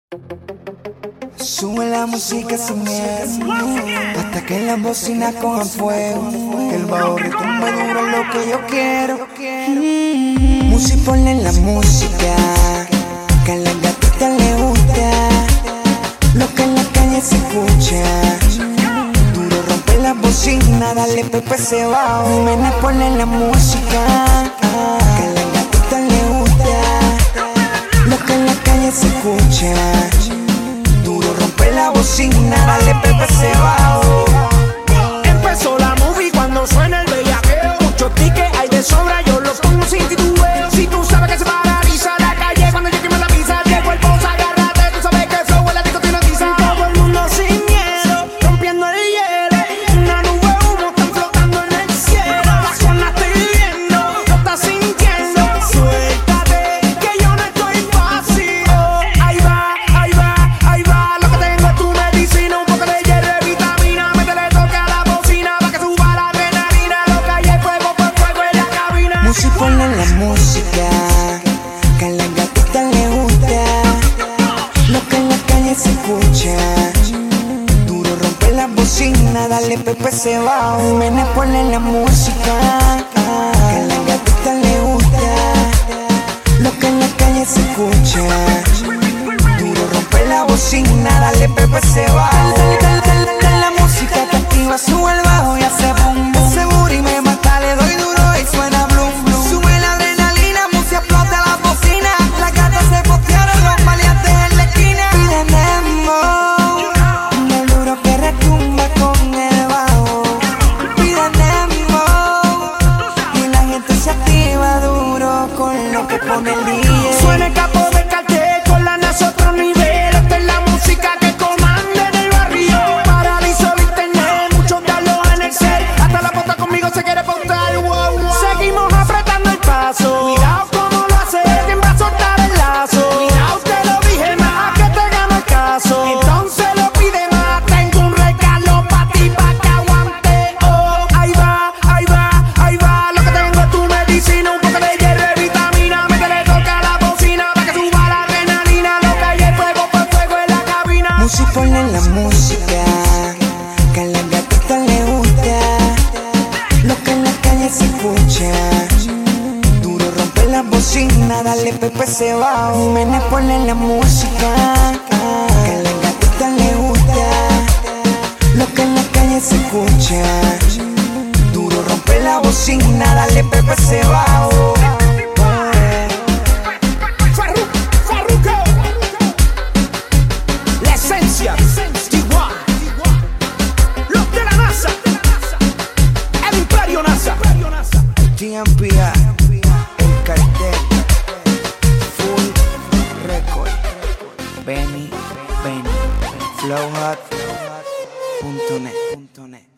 Sube la música sin miedo, hasta que las bocinas cojan fuego, que el bajo retumbe duro es lo que yo quiero. Musi, ponle la música, que a las gatitas le gusta, lo que en la calle se escucha. Duro rompe la bocina, dale pepe se bajo. Nena, ponle la música, que a las gatitas le gusta, lo que en la calle se escucha. Duro rompe la bocina, dale pepe se bajo. Empezó la movie cuando suena el bellaqueo. Muchos tickets hay de sobra, yo los pongo sin titubeo. Si tú sabes que se paraliza la calle cuando yo quemo la pizza, de cuerpo agárrate, tú sabes que el flow en la disco tiene tiza. Todo el mundo sin miedo, rompiendo el hielo. Una nube de humo están flotando en el cielo. La zona estoy viendo, lo estás sintiendo. Suéltate, que yo no estoy vacío. Ahí va, ahí va, ahí va. Lo que tengo es tu medicina, un poco de hierro y vitamina. Métele toque a la bocina pa' que suba la adrenalina. Lo que hay es fuego por fuego en la cabina. Musi, ponle la música, que a las gatitas le gusta, lo que en la calle se escucha. Duro rompe la bocina, dale pepe se bajo. Nena, ponle la música, que a las gatitas le gusta, lo que en la calle se escucha. Duro rompe la bocina, dale pepe se bajo. Dale la música que activa, sube el bajo y hace boom boom. Ese booty me mata, le doy duro y suena bloom bloom. Sube la adrenalina, Musi explota la bocina. Las gatas se postearon, los maleantes en la esquina. Piden dembow, lo duro que retumba con el bajo. Piden dembow, y la gente se activa duro con lo que pone el DJ. Suena el capo del cartel con la NASA otro nivel. Esta es la música que comanda en el barrio. Paralizo el internet, muchos darlos en el cel. Hasta la posta conmigo se quiere postar. Wow, wow. Seguimos apretando el paso. Cuidado cómo lo hace, ¿quién va a soltar el lazo? Cuidado, te lo dije más, que te gano el caso. Entonces lo pide más, tengo un regalo pa' ti, pa' que aguante. Oh, ahí va, ahí va, ahí va. Lo que tengo es tu medicina, un poco de hierro y vitamina. Métele toque a la bocina pa' que suba la adrenalina. Lo que hay es fuego por fuego en la cabina. Musi, ponle la música, que a las gatitas le gusta, lo que en la calle se escucha. Duro rompe la bocina, dale pepe se bajo. Nena, ponle la música, que a las gatitas le gusta, lo que en la calle se escucha. Duro rompe la bocina, dale pepe se bajo. Farruko, la esencia, igual. Los de la NASA, el imperio NASA. TMPA, el cartel, Full Record, Benny, flowhot.net.